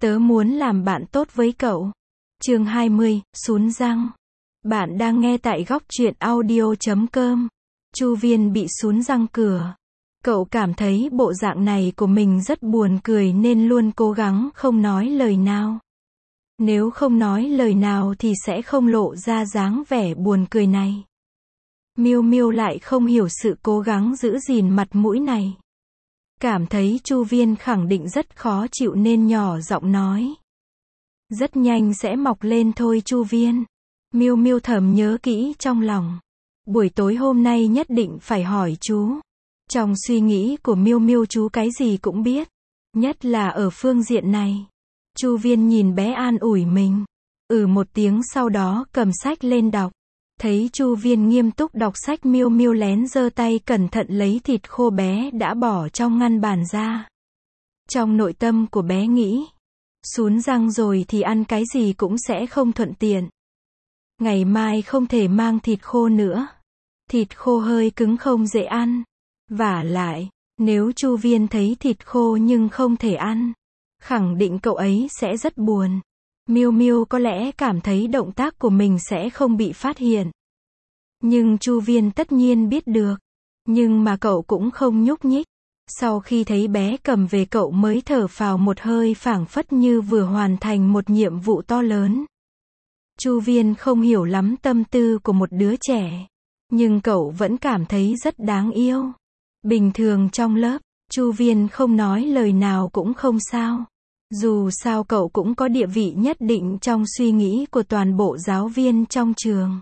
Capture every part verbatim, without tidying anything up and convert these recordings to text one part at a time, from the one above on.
Tớ muốn làm bạn tốt với cậu. Chương hai mươi, sún răng. Bạn đang nghe tại góc truyện audio chấm com. Chu Viên bị sún răng cửa. Cậu cảm thấy bộ dạng này của mình rất buồn cười nên luôn cố gắng không nói lời nào. Nếu không nói lời nào thì sẽ không lộ ra dáng vẻ buồn cười này. Miêu Miêu lại không hiểu sự cố gắng giữ gìn mặt mũi này. Cảm thấy Chu Viên khẳng định rất khó chịu nên nhỏ giọng nói. Rất nhanh sẽ mọc lên thôi Chu Viên. Miêu Miêu thầm nhớ kỹ trong lòng. Buổi tối hôm nay nhất định phải hỏi chú. Trong suy nghĩ của Miêu Miêu chú cái gì cũng biết. Nhất là ở phương diện này. Chu Viên nhìn bé an ủi mình. Ừ một tiếng sau đó cầm sách lên đọc. Thấy Chu Viên nghiêm túc đọc sách, Miêu Miêu lén giơ tay cẩn thận lấy thịt khô bé đã bỏ trong ngăn bàn ra. Trong nội tâm của bé nghĩ, sún răng rồi thì ăn cái gì cũng sẽ không thuận tiện. Ngày mai không thể mang thịt khô nữa. Thịt khô hơi cứng không dễ ăn. Vả lại, nếu Chu Viên thấy thịt khô nhưng không thể ăn, khẳng định cậu ấy sẽ rất buồn. Miêu Miêu có lẽ cảm thấy động tác của mình sẽ không bị phát hiện. Nhưng Chu Viên tất nhiên biết được. Nhưng mà cậu cũng không nhúc nhích. Sau khi thấy bé cầm về cậu mới thở phào một hơi, phảng phất như vừa hoàn thành một nhiệm vụ to lớn. Chu Viên không hiểu lắm tâm tư của một đứa trẻ. Nhưng cậu vẫn cảm thấy rất đáng yêu. Bình thường trong lớp, Chu Viên không nói lời nào cũng không sao. Dù sao cậu cũng có địa vị nhất định trong suy nghĩ của toàn bộ giáo viên trong trường.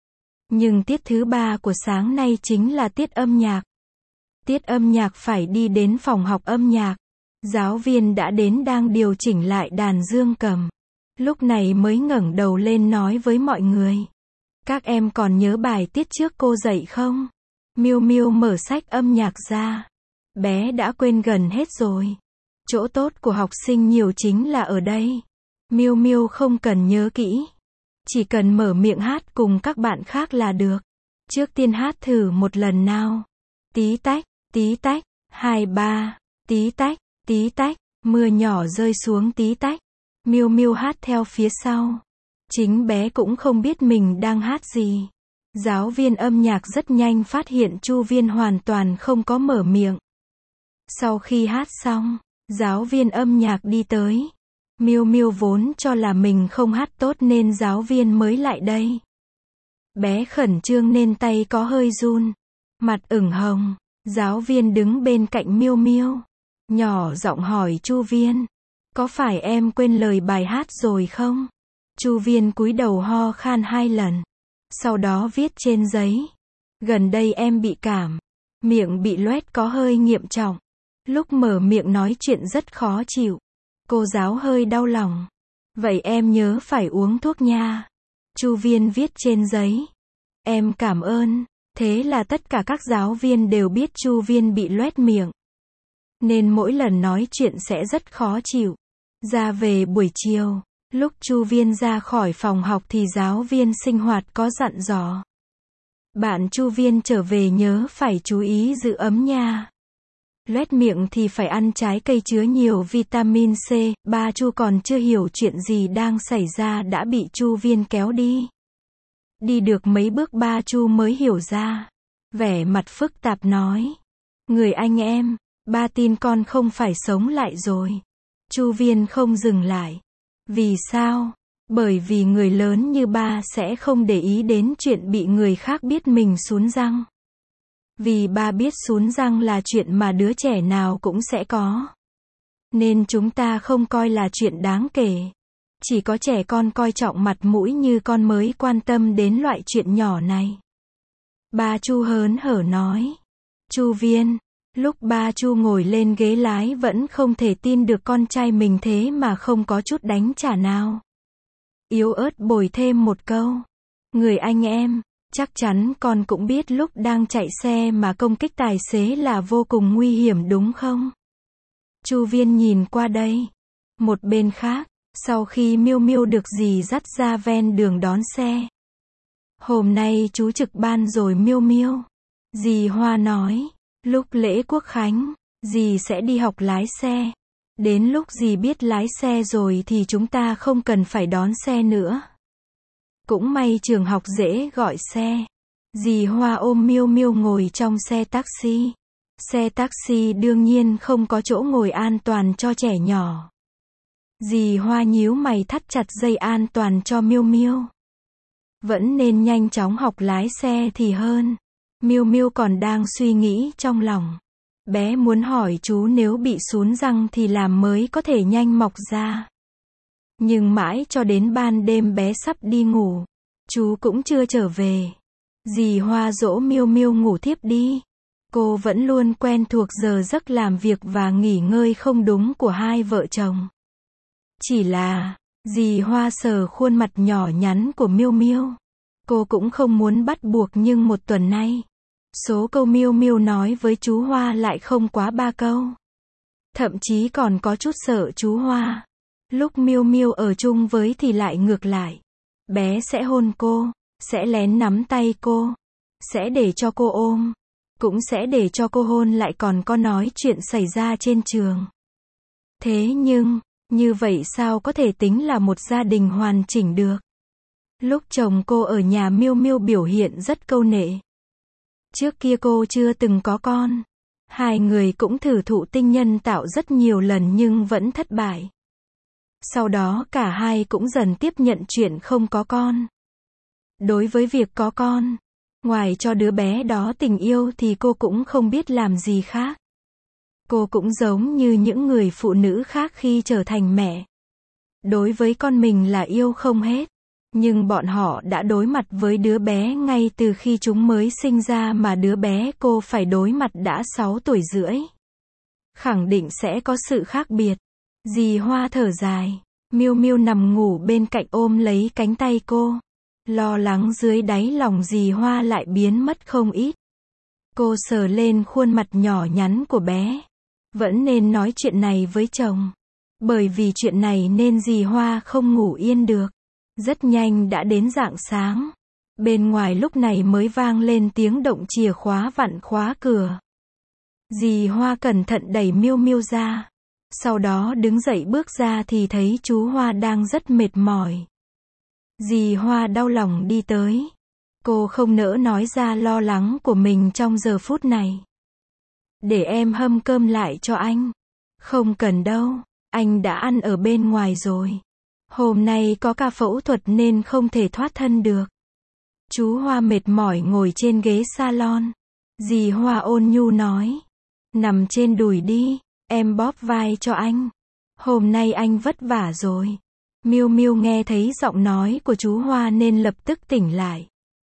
Nhưng tiết thứ ba của sáng nay chính là tiết âm nhạc. Tiết âm nhạc phải đi đến phòng học âm nhạc. Giáo viên đã đến đang điều chỉnh lại đàn dương cầm. Lúc này mới ngẩng đầu lên nói với mọi người. Các em còn nhớ bài tiết trước cô dạy không? Miêu Miêu mở sách âm nhạc ra. Bé đã quên gần hết rồi. Chỗ tốt của học sinh nhiều chính là ở đây. Miêu Miêu không cần nhớ kỹ. Chỉ cần mở miệng hát cùng các bạn khác là được. Trước tiên hát thử một lần nào. Tí tách, tí tách, hai ba, tí tách, tí tách, mưa nhỏ rơi xuống tí tách. Miêu Miêu hát theo phía sau. Chính bé cũng không biết mình đang hát gì. Giáo viên âm nhạc rất nhanh phát hiện Chu Viên hoàn toàn không có mở miệng. Sau khi hát xong, giáo viên âm nhạc đi tới. Miêu Miêu vốn cho là mình không hát tốt nên giáo viên mới lại đây. Bé khẩn trương nên tay có hơi run. Mặt ửng hồng. Giáo viên đứng bên cạnh Miêu Miêu. Nhỏ giọng hỏi Chu Viên. Có phải em quên lời bài hát rồi không? Chu Viên cúi đầu ho khan hai lần. Sau đó viết trên giấy. Gần đây em bị cảm. Miệng bị loét có hơi nghiêm trọng. Lúc mở miệng nói chuyện rất khó chịu. Cô giáo hơi đau lòng. Vậy em nhớ phải uống thuốc nha. Chu Viên viết trên giấy. Em cảm ơn. Thế là tất cả các giáo viên đều biết Chu Viên bị loét miệng. Nên mỗi lần nói chuyện sẽ rất khó chịu. Ra về buổi chiều, lúc Chu Viên ra khỏi phòng học thì giáo viên sinh hoạt có dặn dò. Bạn Chu Viên trở về nhớ phải chú ý giữ ấm nha. Loét miệng thì phải ăn trái cây chứa nhiều vitamin C. Ba Chu còn chưa hiểu chuyện gì đang xảy ra đã bị Chu Viên kéo đi. Đi được mấy bước ba Chu mới hiểu ra. Vẻ mặt phức tạp nói. Người anh em, ba tin con không phải sống lại rồi. Chu Viên không dừng lại. Vì sao? Bởi vì người lớn như ba sẽ không để ý đến chuyện bị người khác biết mình sún răng. Vì ba biết sún răng là chuyện mà đứa trẻ nào cũng sẽ có. Nên chúng ta không coi là chuyện đáng kể. Chỉ có trẻ con coi trọng mặt mũi như con mới quan tâm đến loại chuyện nhỏ này. Ba Chu hớn hở nói. Chu Viên, lúc ba Chu ngồi lên ghế lái vẫn không thể tin được con trai mình thế mà không có chút đánh trả nào. Yếu ớt bồi thêm một câu. Người anh em, chắc chắn con cũng biết lúc đang chạy xe mà công kích tài xế là vô cùng nguy hiểm đúng không? Chu Viên nhìn qua đây. Một bên khác, sau khi Miêu Miêu được dì dắt ra ven đường đón xe. Hôm nay chú trực ban rồi Miêu Miêu. Dì Hoa nói, lúc lễ quốc khánh, dì sẽ đi học lái xe. Đến lúc dì biết lái xe rồi thì chúng ta không cần phải đón xe nữa. Cũng may trường học dễ gọi xe. Dì Hoa ôm Miêu Miêu ngồi trong xe taxi. Xe taxi đương nhiên không có chỗ ngồi an toàn cho trẻ nhỏ. Dì Hoa nhíu mày thắt chặt dây an toàn cho Miêu Miêu. Vẫn nên nhanh chóng học lái xe thì hơn. Miêu Miêu còn đang suy nghĩ trong lòng. Bé muốn hỏi chú nếu bị sún răng thì làm mới có thể nhanh mọc ra. Nhưng mãi cho đến ban đêm bé sắp đi ngủ, chú cũng chưa trở về. Dì Hoa dỗ Miêu Miêu ngủ thiếp đi. Cô vẫn luôn quen thuộc giờ giấc làm việc và nghỉ ngơi không đúng của hai vợ chồng. Chỉ là, dì Hoa sờ khuôn mặt nhỏ nhắn của Miêu Miêu. Cô cũng không muốn bắt buộc nhưng một tuần nay, số câu Miêu Miêu nói với chú Hoa lại không quá ba câu. Thậm chí còn có chút sợ chú Hoa. Lúc Miêu Miêu ở chung với thì lại ngược lại. Bé sẽ hôn cô, sẽ lén nắm tay cô, sẽ để cho cô ôm, cũng sẽ để cho cô hôn, lại còn có nói chuyện xảy ra trên trường. Thế nhưng, như vậy sao có thể tính là một gia đình hoàn chỉnh được? Lúc chồng cô ở nhà, Miêu Miêu biểu hiện rất câu nệ. Trước kia cô chưa từng có con. Hai người cũng thử thụ tinh nhân tạo rất nhiều lần nhưng vẫn thất bại. Sau đó cả hai cũng dần tiếp nhận chuyện không có con. Đối với việc có con, ngoài cho đứa bé đó tình yêu thì cô cũng không biết làm gì khác. Cô cũng giống như những người phụ nữ khác khi trở thành mẹ. Đối với con mình là yêu không hết. Nhưng bọn họ đã đối mặt với đứa bé ngay từ khi chúng mới sinh ra, mà đứa bé cô phải đối mặt đã sáu tuổi rưỡi. Khẳng định sẽ có sự khác biệt. Dì Hoa thở dài. Miêu Miêu nằm ngủ bên cạnh ôm lấy cánh tay cô. Lo lắng dưới đáy lòng dì Hoa lại biến mất không ít. Cô sờ lên khuôn mặt nhỏ nhắn của bé. Vẫn nên nói chuyện này với chồng. Bởi vì chuyện này nên dì Hoa không ngủ yên được. Rất nhanh đã đến rạng sáng. Bên ngoài lúc này mới vang lên tiếng động chìa khóa vặn khóa cửa. Dì Hoa cẩn thận đẩy Miêu Miêu ra. Sau đó đứng dậy bước ra thì thấy chú Hoa đang rất mệt mỏi. Dì Hoa đau lòng đi tới. Cô không nỡ nói ra lo lắng của mình trong giờ phút này. Để em hâm cơm lại cho anh. Không cần đâu, anh đã ăn ở bên ngoài rồi. Hôm nay có ca phẫu thuật nên không thể thoát thân được. Chú Hoa mệt mỏi ngồi trên ghế salon. Dì Hoa ôn nhu nói. Nằm trên đùi đi, em bóp vai cho anh. Hôm nay anh vất vả rồi. Miêu Miêu nghe thấy giọng nói của chú Hoa nên lập tức tỉnh lại.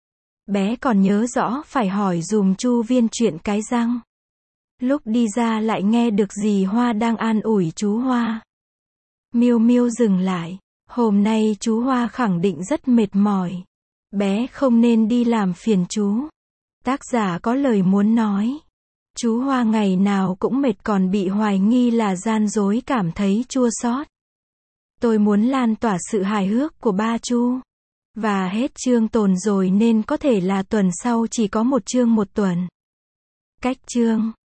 Bé còn nhớ rõ phải hỏi dùm Chu Viên chuyện cái răng. Lúc đi ra lại nghe được dì Hoa đang an ủi chú Hoa. Miêu Miêu dừng lại. Hôm nay chú Hoa khẳng định rất mệt mỏi. Bé không nên đi làm phiền chú. Tác giả có lời muốn nói. Chú Hoa ngày nào cũng mệt còn bị hoài nghi là gian dối, cảm thấy chua xót. Tôi muốn lan tỏa sự hài hước của ba Chu. Và hết chương tồn rồi nên có thể là tuần sau chỉ có một chương một tuần. Cách chương